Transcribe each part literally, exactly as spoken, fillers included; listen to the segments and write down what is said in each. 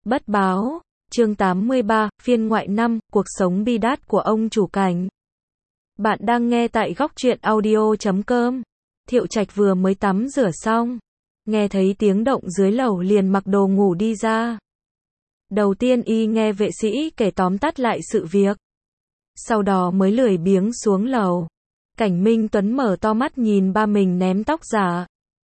Bất báo, chương tám mươi ba, phiên ngoại năm, cuộc sống bi đát của ông chủ Cảnh. Bạn đang nghe tại góc truyện audio chấm com. Thiệu Trạch vừa mới tắm rửa xong, nghe thấy tiếng động dưới lầu liền mặc đồ ngủ đi ra. Đầu tiên y nghe vệ sĩ kể tóm tắt lại sự việc, sau đó mới lười biếng xuống lầu. Cảnh Minh Tuấn mở to mắt nhìn ba mình ném tóc giả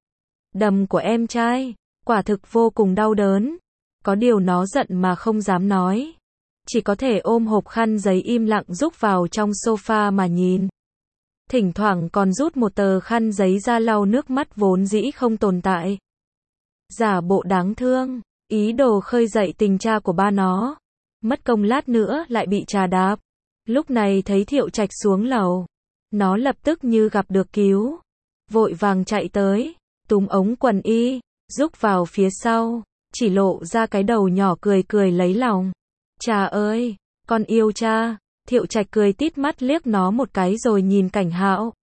đầm của em trai, quả thực vô cùng đau đớn. Có điều nó giận mà không dám nói, chỉ có thể ôm hộp khăn giấy im lặng rúc vào trong sofa mà nhìn. Thỉnh thoảng còn rút một tờ khăn giấy ra lau nước mắt vốn dĩ không tồn tại. Giả bộ đáng thương, ý đồ khơi dậy tình cha của ba nó. Mất công lát nữa lại bị trà đạp. Lúc này thấy Thiệu Trạch xuống lầu, nó lập tức như gặp được cứu, vội vàng chạy tới, túm ống quần y, rúc vào phía sau, chỉ lộ ra cái đầu nhỏ cười cười lấy lòng. Cha ơi, con yêu cha. Thiệu Trạch cười tít mắt liếc nó một cái rồi nhìn Cảnh Hạo.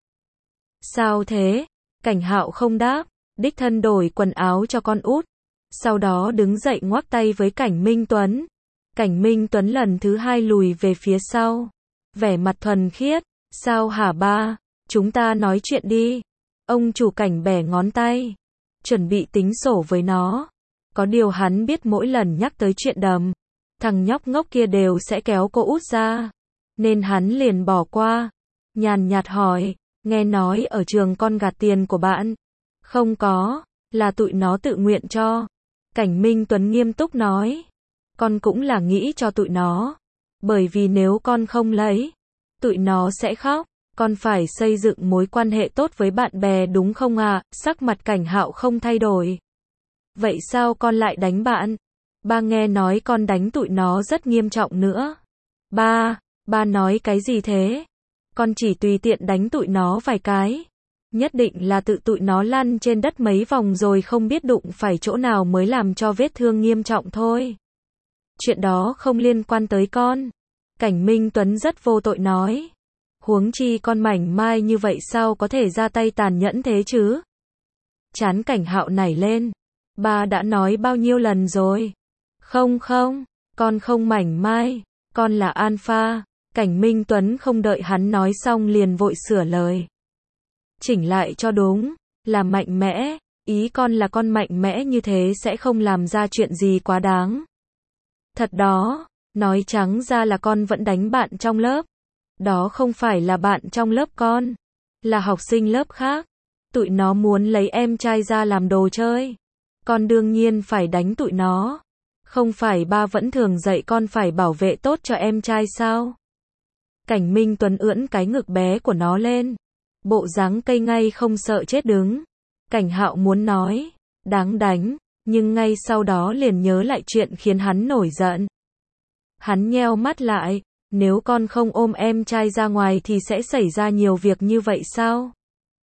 Sao thế? Cảnh Hạo không đáp, đích thân đổi quần áo cho con út, sau đó đứng dậy ngoắc tay với Cảnh Minh Tuấn. Cảnh Minh Tuấn lần thứ hai lùi về phía sau, vẻ mặt thuần khiết. Sao hả ba? Chúng ta nói chuyện đi. Ông chủ Cảnh bẻ ngón tay, chuẩn bị tính sổ với nó. Có điều hắn biết mỗi lần nhắc tới chuyện đầm, thằng nhóc ngốc kia đều sẽ kéo cô út ra, nên hắn liền bỏ qua. Nhàn nhạt hỏi, nghe nói ở trường con gạt tiền của bạn. Không có, là tụi nó tự nguyện cho. Cảnh Minh Tuấn nghiêm túc nói, con cũng là nghĩ cho tụi nó, bởi vì nếu con không lấy, tụi nó sẽ khóc. Con phải xây dựng mối quan hệ tốt với bạn bè đúng không ạ? À? Sắc mặt Cảnh Hạo không thay đổi. Vậy sao con lại đánh bạn? Ba nghe nói con đánh tụi nó rất nghiêm trọng nữa. Ba, ba nói cái gì thế? Con chỉ tùy tiện đánh tụi nó vài cái. Nhất định là tự tụi nó lăn trên đất mấy vòng rồi không biết đụng phải chỗ nào mới làm cho vết thương nghiêm trọng thôi. Chuyện đó không liên quan tới con. Cảnh Minh Tuấn rất vô tội nói. Huống chi con mảnh mai như vậy sao có thể ra tay tàn nhẫn thế chứ? Trán Cảnh Hạo nảy lên. Ba đã nói bao nhiêu lần rồi? Không không, con không mảnh mai, con là alpha. Cảnh Minh Tuấn không đợi hắn nói xong liền vội sửa lời. Chỉnh lại cho đúng, là mạnh mẽ, ý con là con mạnh mẽ như thế sẽ không làm ra chuyện gì quá đáng. Thật đó, nói trắng ra là con vẫn đánh bạn trong lớp. Đó không phải là bạn trong lớp con, là học sinh lớp khác. Tụi nó muốn lấy em trai ra làm đồ chơi, con đương nhiên phải đánh tụi nó. Không phải ba vẫn thường dạy con phải bảo vệ tốt cho em trai sao? Cảnh Minh Tuấn ưỡn cái ngực bé của nó lên, bộ dáng cây ngay không sợ chết đứng. Cảnh Hạo muốn nói, đáng đánh, nhưng ngay sau đó liền nhớ lại chuyện khiến hắn nổi giận. Hắn nheo mắt lại, nếu con không ôm em trai ra ngoài thì sẽ xảy ra nhiều việc như vậy sao?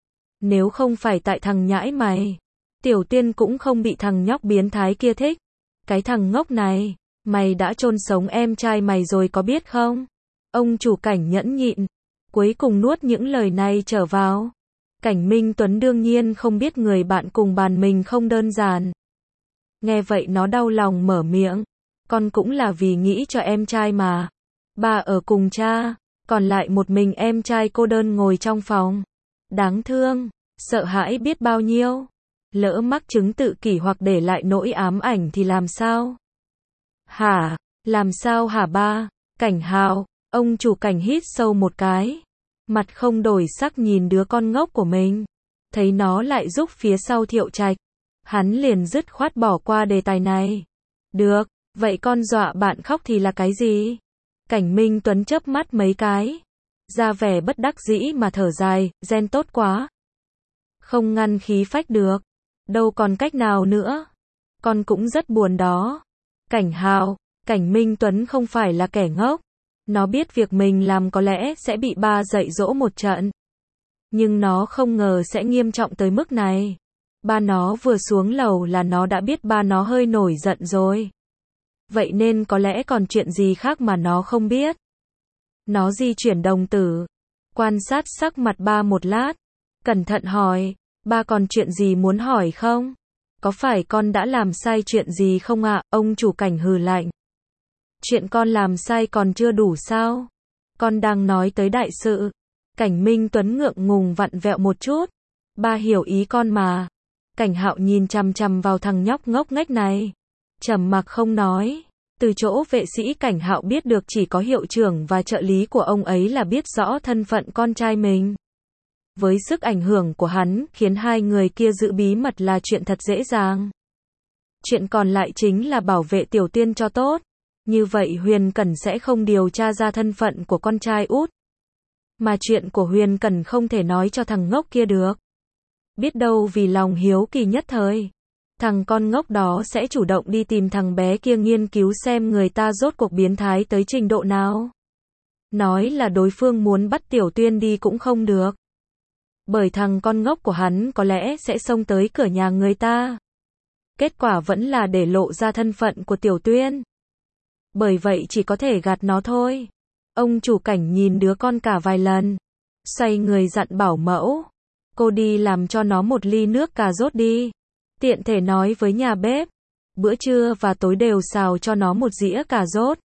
Nếu không phải tại thằng nhãi mày, Tiểu Tiên cũng không bị thằng nhóc biến thái kia thích. Cái thằng ngốc này, mày đã chôn sống em trai mày rồi có biết không? Ông chủ Cảnh nhẫn nhịn, cuối cùng nuốt những lời này trở vào. Cảnh Minh Tuấn đương nhiên không biết người bạn cùng bàn mình không đơn giản. Nghe vậy nó đau lòng mở miệng, con cũng là vì nghĩ cho em trai mà. Ba ở cùng cha, còn lại một mình em trai cô đơn ngồi trong phòng. Đáng thương, sợ hãi biết bao nhiêu. Lỡ mắc chứng tự kỷ hoặc để lại nỗi ám ảnh thì làm sao? Hả? Làm sao hả ba? Cảnh Hạo, ông chủ Cảnh hít sâu một cái. Mặt không đổi sắc nhìn đứa con ngốc của mình. Thấy nó lại rúc phía sau Thiệu Trạch. Hắn liền dứt khoát bỏ qua đề tài này. Được, vậy con dọa bạn khóc thì là cái gì? Cảnh Minh Tuấn chớp mắt mấy cái, ra vẻ bất đắc dĩ mà thở dài, gen tốt quá. Không ngăn khí phách được, đâu còn cách nào nữa. Con cũng rất buồn đó. Cảnh Hạo, Cảnh Minh Tuấn không phải là kẻ ngốc. Nó biết việc mình làm có lẽ sẽ bị ba dạy dỗ một trận. Nhưng nó không ngờ sẽ nghiêm trọng tới mức này. Ba nó vừa xuống lầu là nó đã biết ba nó hơi nổi giận rồi. Vậy nên có lẽ còn chuyện gì khác mà nó không biết. Nó di chuyển đồng tử, quan sát sắc mặt ba một lát, cẩn thận hỏi, ba còn chuyện gì muốn hỏi không? Có phải con đã làm sai chuyện gì không ạ? Ông chủ Cảnh hừ lạnh. Chuyện con làm sai còn chưa đủ sao? Con đang nói tới đại sự. Cảnh Minh Tuấn ngượng ngùng vặn vẹo một chút. Ba hiểu ý con mà. Cảnh Hạo nhìn chằm chằm vào thằng nhóc ngốc nghếch này. Trầm mặc không nói. Từ chỗ vệ sĩ Cảnh Hạo biết được chỉ có hiệu trưởng và trợ lý của ông ấy là biết rõ thân phận con trai mình. Với sức ảnh hưởng của hắn, khiến hai người kia giữ bí mật là chuyện thật dễ dàng. Chuyện còn lại chính là bảo vệ Tiểu Tuyên cho tốt. Như vậy Huyền Cẩn sẽ không điều tra ra thân phận của con trai út. Mà chuyện của Huyền Cẩn không thể nói cho thằng ngốc kia được. Biết đâu vì lòng hiếu kỳ nhất thời, thằng con ngốc đó sẽ chủ động đi tìm thằng bé kia nghiên cứu xem người ta rốt cuộc biến thái tới trình độ nào. Nói là đối phương muốn bắt Tiểu Tuyên đi cũng không được. Bởi thằng con ngốc của hắn có lẽ sẽ xông tới cửa nhà người ta. Kết quả vẫn là để lộ ra thân phận của Tiểu Tuyên. Bởi vậy chỉ có thể gạt nó thôi. Ông chủ Cảnh nhìn đứa con cả vài lần. Xoay người dặn bảo mẫu. Cô đi làm cho nó một ly nước cà rốt đi. Tiện thể nói với nhà bếp. Bữa trưa và tối đều xào cho nó một dĩa cà rốt.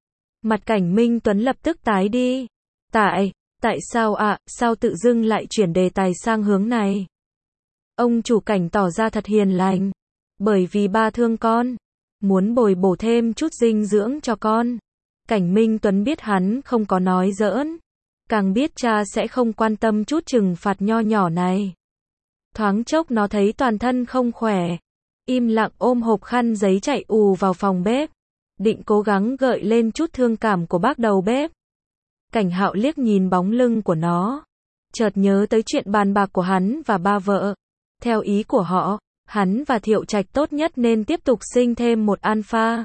Mặt Cảnh Minh Tuấn lập tức tái đi. Tại, tại sao ạ, à, sao tự dưng lại chuyển đề tài sang hướng này? Ông chủ Cảnh tỏ ra thật hiền lành. Bởi vì ba thương con. Muốn bồi bổ thêm chút dinh dưỡng cho con. Cảnh Minh Tuấn biết hắn không có nói giỡn. Càng biết cha sẽ không quan tâm chút trừng phạt nho nhỏ này. Thoáng chốc nó thấy toàn thân không khỏe. Im lặng ôm hộp khăn giấy chạy ù vào phòng bếp. Định cố gắng gợi lên chút thương cảm của bác đầu bếp. Cảnh Hạo liếc nhìn bóng lưng của nó. Chợt nhớ tới chuyện bàn bạc của hắn và ba vợ. Theo ý của họ, hắn và Thiệu Trạch tốt nhất nên tiếp tục sinh thêm một alpha.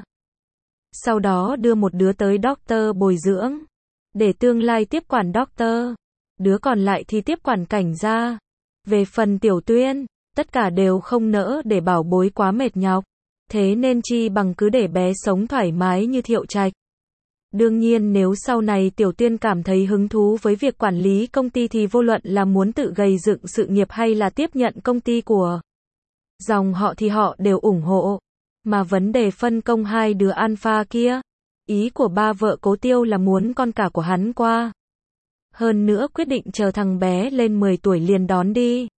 Sau đó đưa một đứa tới doctor bồi dưỡng. Để tương lai tiếp quản doctor. Đứa còn lại thì tiếp quản Cảnh gia. Về phần Tiểu Tuyên, tất cả đều không nỡ để bảo bối quá mệt nhọc. Thế nên chi bằng cứ để bé sống thoải mái như Thiệu Trạch. Đương nhiên nếu sau này Tiểu Tuyên cảm thấy hứng thú với việc quản lý công ty thì vô luận là muốn tự gầy dựng sự nghiệp hay là tiếp nhận công ty của dòng họ thì họ đều ủng hộ. Mà vấn đề phân công hai đứa alpha kia, ý của ba vợ Cố Tiêu là muốn con cả của hắn qua. Hơn nữa quyết định chờ thằng bé lên mười tuổi liền đón đi.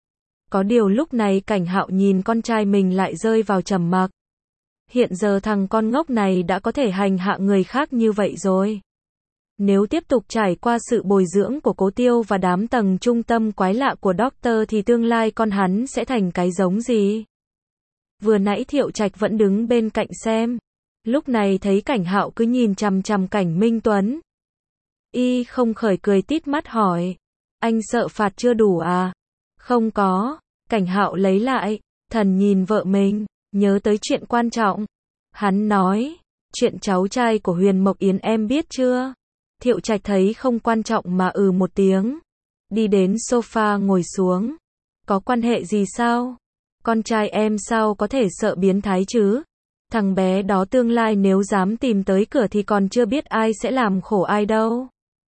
Có điều lúc này Cảnh Hạo nhìn con trai mình lại rơi vào trầm mặc. Hiện giờ thằng con ngốc này đã có thể hành hạ người khác như vậy rồi. Nếu tiếp tục trải qua sự bồi dưỡng của Cố Tiêu và đám tầng trung tâm quái lạ của Doctor thì tương lai con hắn sẽ thành cái giống gì? Vừa nãy Thiệu Trạch vẫn đứng bên cạnh xem. Lúc này thấy Cảnh Hạo cứ nhìn chằm chằm Cảnh Minh Tuấn. Y không khởi cười tít mắt hỏi. Anh sợ phạt chưa đủ à? Không có. Cảnh Hạo lấy lại. Thần nhìn vợ mình. Nhớ tới chuyện quan trọng. Hắn nói. Chuyện cháu trai của Huyền Mộc Yến em biết chưa? Thiệu Trạch thấy không quan trọng mà ừ một tiếng. Đi đến sofa ngồi xuống. Có quan hệ gì sao? Con trai em sao có thể sợ biến thái chứ? Thằng bé đó tương lai nếu dám tìm tới cửa thì còn chưa biết ai sẽ làm khổ ai đâu.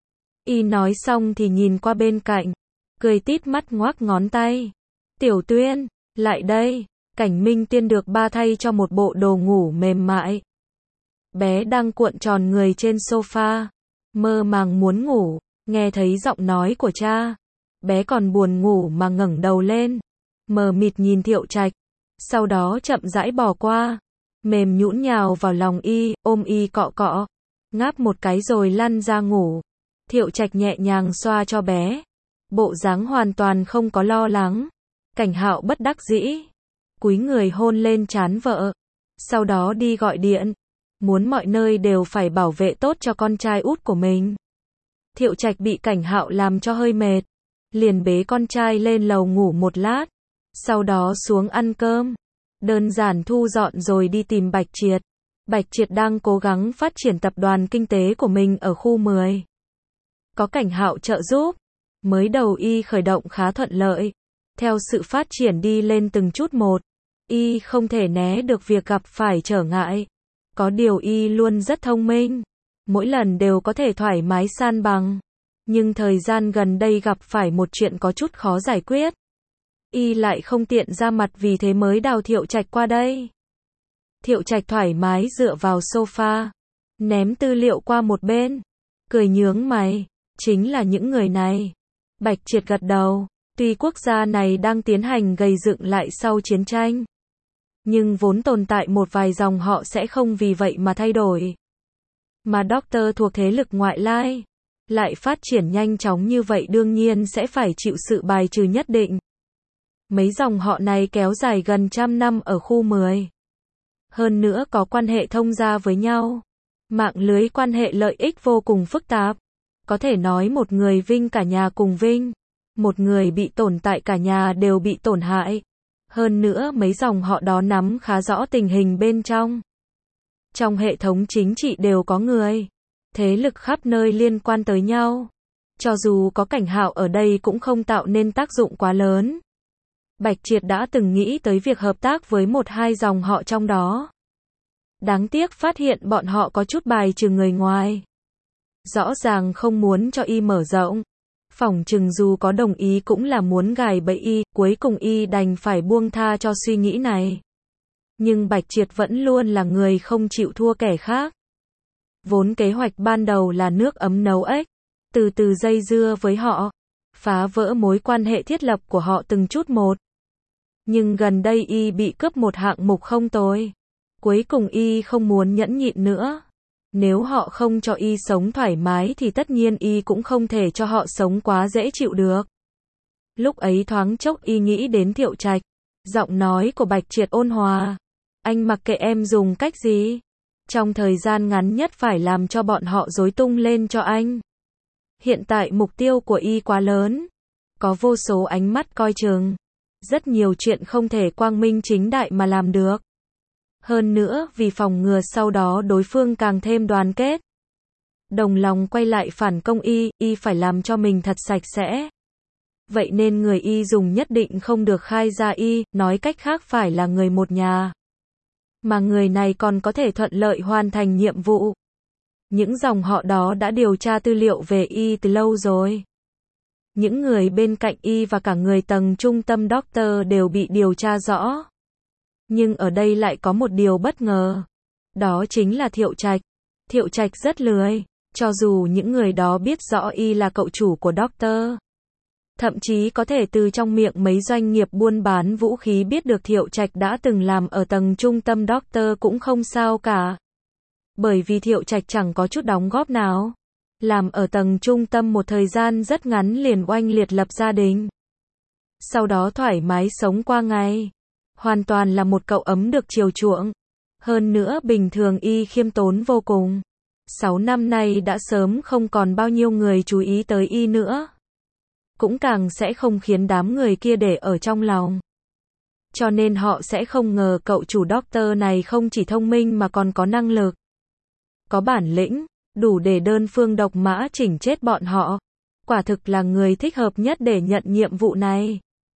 Y nói xong thì nhìn qua bên cạnh. Cười tít mắt ngoác ngón tay. Tiểu Tuyên, lại đây. Cảnh Minh Tiên được ba thay cho một bộ đồ ngủ mềm mại. Bé đang cuộn tròn người trên sofa. Mơ màng muốn ngủ. Nghe thấy giọng nói của cha. Bé còn buồn ngủ mà ngẩng đầu lên. Mờ mịt nhìn Thiệu Trạch. Sau đó chậm rãi bỏ qua. Mềm nhũn nhào vào lòng y, ôm y cọ cọ. Ngáp một cái rồi lăn ra ngủ. Thiệu Trạch nhẹ nhàng xoa cho bé. Bộ dáng hoàn toàn không có lo lắng. Cảnh Hạo bất đắc dĩ. Cúi người hôn lên trán vợ. Sau đó đi gọi điện. Muốn mọi nơi đều phải bảo vệ tốt cho con trai út của mình. Thiệu Trạch bị Cảnh Hạo làm cho hơi mệt. Liền bế con trai lên lầu ngủ một lát. Sau đó xuống ăn cơm. Đơn giản thu dọn rồi đi tìm Bạch Triệt. Bạch Triệt đang cố gắng phát triển tập đoàn kinh tế của mình ở khu mười. Có Cảnh Hạo trợ giúp. Mới đầu y khởi động khá thuận lợi. Theo sự phát triển đi lên từng chút một. Y không thể né được việc gặp phải trở ngại. Có điều y luôn rất thông minh. Mỗi lần đều có thể thoải mái san bằng. Nhưng thời gian gần đây gặp phải một chuyện có chút khó giải quyết. y lại không tiện ra mặt vì thế mới đào Thiệu Trạch qua đây. Thiệu Trạch thoải mái dựa vào sofa, ném tư liệu qua một bên, cười nhướng mày, chính là những người này. Bạch Triệt gật đầu, tuy quốc gia này đang tiến hành gầy dựng lại sau chiến tranh, nhưng vốn tồn tại một vài dòng họ sẽ không vì vậy mà thay đổi. Mà Doctor thuộc thế lực ngoại lai, lại phát triển nhanh chóng như vậy đương nhiên sẽ phải chịu sự bài trừ nhất định. Mấy dòng họ này kéo dài gần trăm năm ở khu mười. Hơn nữa có quan hệ thông gia với nhau. Mạng lưới quan hệ lợi ích vô cùng phức tạp. Có thể nói một người vinh cả nhà cùng vinh. Một người bị tổn tại cả nhà đều bị tổn hại. Hơn nữa mấy dòng họ đó nắm khá rõ tình hình bên trong. Trong hệ thống chính trị đều có người. Thế lực khắp nơi liên quan tới nhau. Cho dù có Cảnh Hạo ở đây cũng không tạo nên tác dụng quá lớn. Bạch Triệt đã từng nghĩ tới việc hợp tác với một hai dòng họ trong đó. Đáng tiếc phát hiện bọn họ có chút bài trừ người ngoài. Rõ ràng không muốn cho y mở rộng. Phỏng chừng dù có đồng ý cũng là muốn gài bẫy y, cuối cùng y đành phải buông tha cho suy nghĩ này. Nhưng Bạch Triệt vẫn luôn là người không chịu thua kẻ khác. Vốn kế hoạch ban đầu là nước ấm nấu ếch, từ từ dây dưa với họ, phá vỡ mối quan hệ thiết lập của họ từng chút một. Nhưng gần đây y bị cướp một hạng mục không tồi. Cuối cùng y không muốn nhẫn nhịn nữa. Nếu họ không cho y sống thoải mái thì tất nhiên y cũng không thể cho họ sống quá dễ chịu được. Lúc ấy thoáng chốc y nghĩ đến Thiệu Trạch. Giọng nói của Bạch Triệt ôn hòa. Anh mặc kệ em dùng cách gì. Trong thời gian ngắn nhất phải làm cho bọn họ rối tung lên cho anh. Hiện tại mục tiêu của y quá lớn. Có vô số ánh mắt coi chừng. Rất nhiều chuyện không thể quang minh chính đại mà làm được. Hơn nữa vì phòng ngừa sau đó đối phương càng thêm đoàn kết. Đồng lòng quay lại phản công y, y phải làm cho mình thật sạch sẽ. Vậy nên người y dùng nhất định không được khai ra y, nói cách khác phải là người một nhà. Mà người này còn có thể thuận lợi hoàn thành nhiệm vụ. Những dòng họ đó đã điều tra tư liệu về y từ lâu rồi. Những người bên cạnh y và cả người tầng trung tâm Doctor đều bị điều tra rõ. Nhưng ở đây lại có một điều bất ngờ. Đó chính là Thiệu Trạch. Thiệu Trạch rất lười. Cho dù những người đó biết rõ y là cậu chủ của Doctor. Thậm chí có thể từ trong miệng mấy doanh nghiệp buôn bán vũ khí biết được Thiệu Trạch đã từng làm ở tầng trung tâm Doctor cũng không sao cả. Bởi vì Thiệu Trạch chẳng có chút đóng góp nào. Làm ở tầng trung tâm một thời gian rất ngắn liền oanh liệt lập gia đình. Sau đó thoải mái sống qua ngày. Hoàn toàn là một cậu ấm được chiều chuộng. Hơn nữa bình thường y khiêm tốn vô cùng. Sáu năm nay đã sớm không còn bao nhiêu người chú ý tới y nữa. Cũng càng sẽ không khiến đám người kia để ở trong lòng. Cho nên họ sẽ không ngờ cậu chủ Doctor này không chỉ thông minh mà còn có năng lực. Có bản lĩnh, đủ để đơn phương độc mã chỉnh chết bọn họ. Quả thực là người thích hợp nhất để nhận nhiệm vụ này.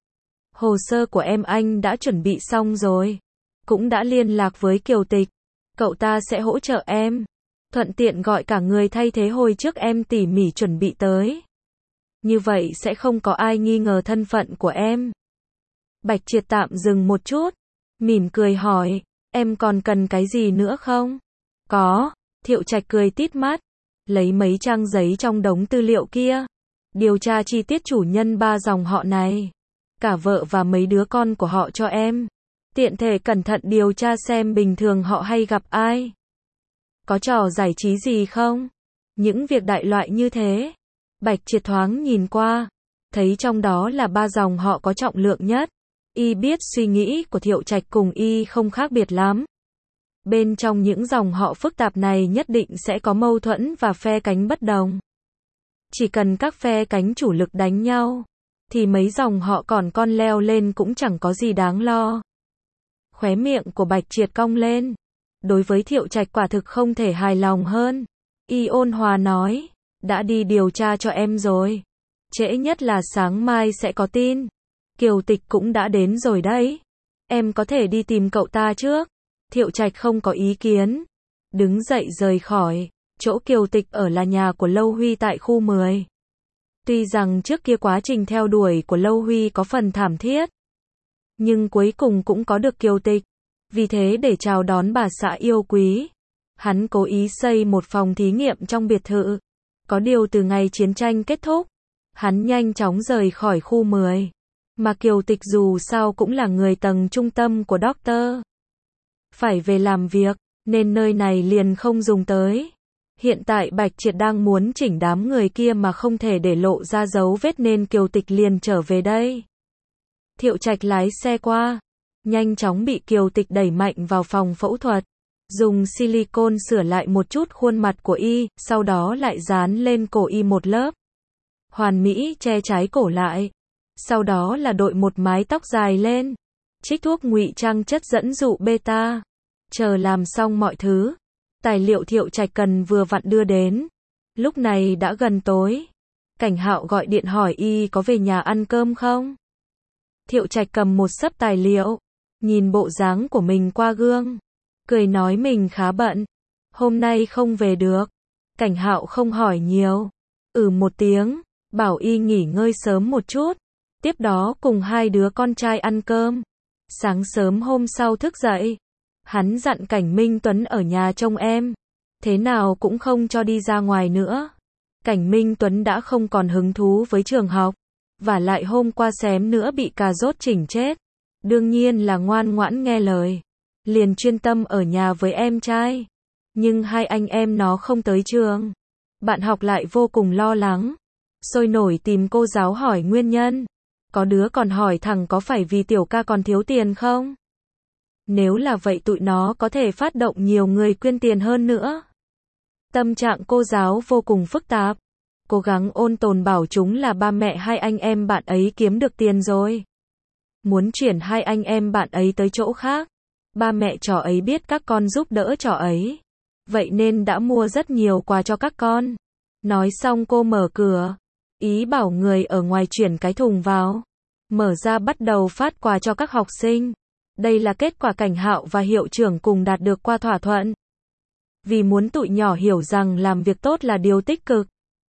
Hồ sơ của em anh đã chuẩn bị xong rồi. Cũng đã liên lạc với Kiều Tịch. Cậu ta sẽ hỗ trợ em. Thuận tiện gọi cả người thay thế hồi trước em tỉ mỉ chuẩn bị tới. Như vậy sẽ không có ai nghi ngờ thân phận của em. Bạch Triệt tạm dừng một chút. Mỉm cười hỏi. Em còn cần cái gì nữa không? Có. Thiệu Trạch cười tít mắt. Lấy mấy trang giấy trong đống tư liệu kia. Điều tra chi tiết chủ nhân ba dòng họ này. Cả vợ và mấy đứa con của họ cho em. Tiện thể cẩn thận điều tra xem bình thường họ hay gặp ai. Có trò giải trí gì không? Những việc đại loại như thế. Bạch Triệt thoáng nhìn qua. Thấy trong đó là ba dòng họ có trọng lượng nhất. Y biết suy nghĩ của Thiệu Trạch cùng y không khác biệt lắm. Bên trong những dòng họ phức tạp này nhất định sẽ có mâu thuẫn và phe cánh bất đồng. Chỉ cần các phe cánh chủ lực đánh nhau, thì mấy dòng họ còn con leo lên cũng chẳng có gì đáng lo. Khóe miệng của Bạch Triệt cong lên. Đối với Thiệu Trạch quả thực không thể hài lòng hơn. Y ôn hòa nói, đã đi điều tra cho em rồi. Trễ nhất là sáng mai sẽ có tin. Kiều Tịch cũng đã đến rồi đấy. Em có thể đi tìm cậu ta trước. Thiệu Trạch không có ý kiến. Đứng dậy rời khỏi. Chỗ Kiều Tịch ở là nhà của Lâu Huy tại khu mười. Tuy rằng trước kia quá trình theo đuổi của Lâu Huy có phần thảm thiết. nhưng cuối cùng cũng có được Kiều Tịch. Vì thế để chào đón bà xã yêu quý, hắn cố ý xây một phòng thí nghiệm trong biệt thự. Có điều từ ngày chiến tranh kết thúc, hắn nhanh chóng rời khỏi khu mười. Mà Kiều Tịch dù sao cũng là người tầng trung tâm của Doctor. Phải về làm việc, nên nơi này liền không dùng tới. Hiện tại Bạch Triệt đang muốn chỉnh đám người kia mà không thể để lộ ra dấu vết nên Kiều Tịch liền trở về đây. Thiệu Trạch lái xe qua, nhanh chóng bị Kiều Tịch đẩy mạnh vào phòng phẫu thuật. Dùng silicone sửa lại một chút khuôn mặt của y, sau đó lại dán lên cổ y một lớp. Hoàn mỹ che trái cổ lại. Sau đó là đội một mái tóc dài lên. Trích thuốc ngụy trang chất dẫn dụ beta. Chờ làm xong mọi thứ, tài liệu Thiệu Trạch cần vừa vặn đưa đến. Lúc này đã gần tối. Cảnh Hạo gọi điện hỏi y có về nhà ăn cơm không? Thiệu Trạch cầm một xấp tài liệu, nhìn bộ dáng của mình qua gương, cười nói mình khá bận, hôm nay không về được. Cảnh Hạo không hỏi nhiều, ừ một tiếng, bảo y nghỉ ngơi sớm một chút, tiếp đó cùng hai đứa con trai ăn cơm. Sáng sớm hôm sau thức dậy, hắn dặn Cảnh Minh Tuấn ở nhà trông em, thế nào cũng không cho đi ra ngoài nữa. Cảnh Minh Tuấn đã không còn hứng thú với trường học, và lại hôm qua xém nữa bị cà rốt chỉnh chết. Đương nhiên là ngoan ngoãn nghe lời, liền chuyên tâm ở nhà với em trai. Nhưng hai anh em nó không tới trường. Bạn học lại vô cùng lo lắng, sôi nổi tìm cô giáo hỏi nguyên nhân. Có đứa còn hỏi thẳng có phải vì tiểu ca còn thiếu tiền không? Nếu là vậy tụi nó có thể phát động nhiều người quyên tiền hơn nữa. Tâm trạng cô giáo vô cùng phức tạp, cố gắng ôn tồn bảo chúng là ba mẹ hai anh em bạn ấy kiếm được tiền rồi. Muốn chuyển hai anh em bạn ấy tới chỗ khác. Ba mẹ trò ấy biết các con giúp đỡ trò ấy, vậy nên đã mua rất nhiều quà cho các con. Nói xong cô mở cửa, ý bảo người ở ngoài chuyển cái thùng vào. Mở ra bắt đầu phát quà cho các học sinh. Đây là kết quả Cảnh Hạo và hiệu trưởng cùng đạt được qua thỏa thuận. Vì muốn tụi nhỏ hiểu rằng làm việc tốt là điều tích cực,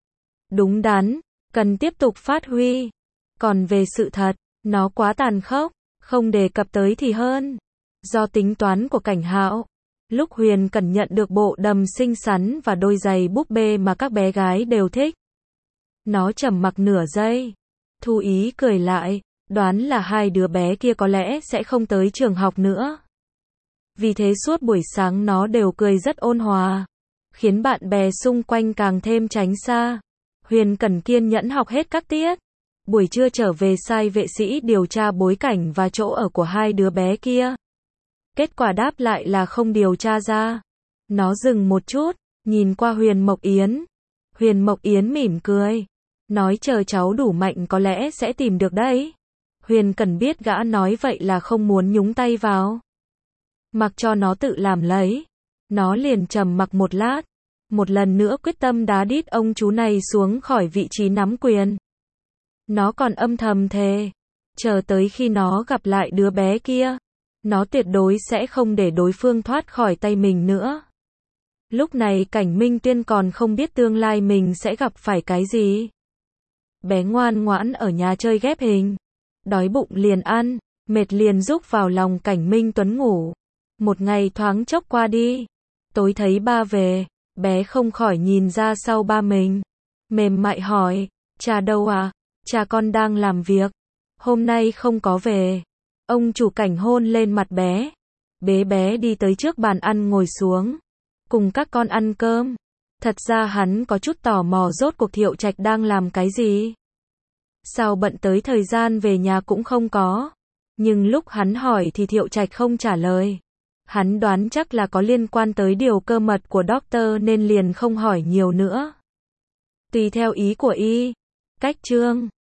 đúng đắn, cần tiếp tục phát huy. Còn về sự thật, nó quá tàn khốc, không đề cập tới thì hơn. Do tính toán của Cảnh Hạo, lúc Huyền Cẩn nhận được bộ đầm xinh xắn và đôi giày búp bê mà các bé gái đều thích, nó trầm mặc nửa giây, thu ý cười lại, đoán là hai đứa bé kia có lẽ sẽ không tới trường học nữa. Vì thế suốt buổi sáng nó đều cười rất ôn hòa, khiến bạn bè xung quanh càng thêm tránh xa. Huyền Cẩn kiên nhẫn học hết các tiết. Buổi trưa trở về sai vệ sĩ điều tra bối cảnh và chỗ ở của hai đứa bé kia. Kết quả đáp lại là không điều tra ra. Nó dừng một chút, nhìn qua Huyền Mộc Yến. Huyền Mộc Yến mỉm cười, nói chờ cháu đủ mạnh có lẽ sẽ tìm được đấy. Huyền Cẩn biết gã nói vậy là không muốn nhúng tay vào, mặc cho nó tự làm lấy. Nó liền trầm mặc một lát, một lần nữa quyết tâm đá đít ông chú này xuống khỏi vị trí nắm quyền. Nó còn âm thầm thề, chờ tới khi nó gặp lại đứa bé kia, nó tuyệt đối sẽ không để đối phương thoát khỏi tay mình nữa. Lúc này Cảnh Minh Tuyên còn không biết tương lai mình sẽ gặp phải cái gì. Bé ngoan ngoãn ở nhà chơi ghép hình, đói bụng liền ăn, mệt liền rúc vào lòng Cảnh Minh Tuấn ngủ. Một ngày thoáng chốc qua đi, tối thấy ba về, bé không khỏi nhìn ra sau ba mình, mềm mại hỏi, cha đâu à? Cha con đang làm việc, hôm nay không có về. Ông chủ Cảnh hôn lên mặt bé, bế bé đi tới trước bàn ăn ngồi xuống, cùng các con ăn cơm. Thật ra hắn có chút tò mò rốt cuộc Thiệu Trạch đang làm cái gì. Sao bận tới thời gian về nhà cũng không có. Nhưng lúc hắn hỏi thì Thiệu Trạch không trả lời. Hắn đoán chắc là có liên quan tới điều cơ mật của Doctor nên liền không hỏi nhiều nữa. Tùy theo ý của y. Cách chương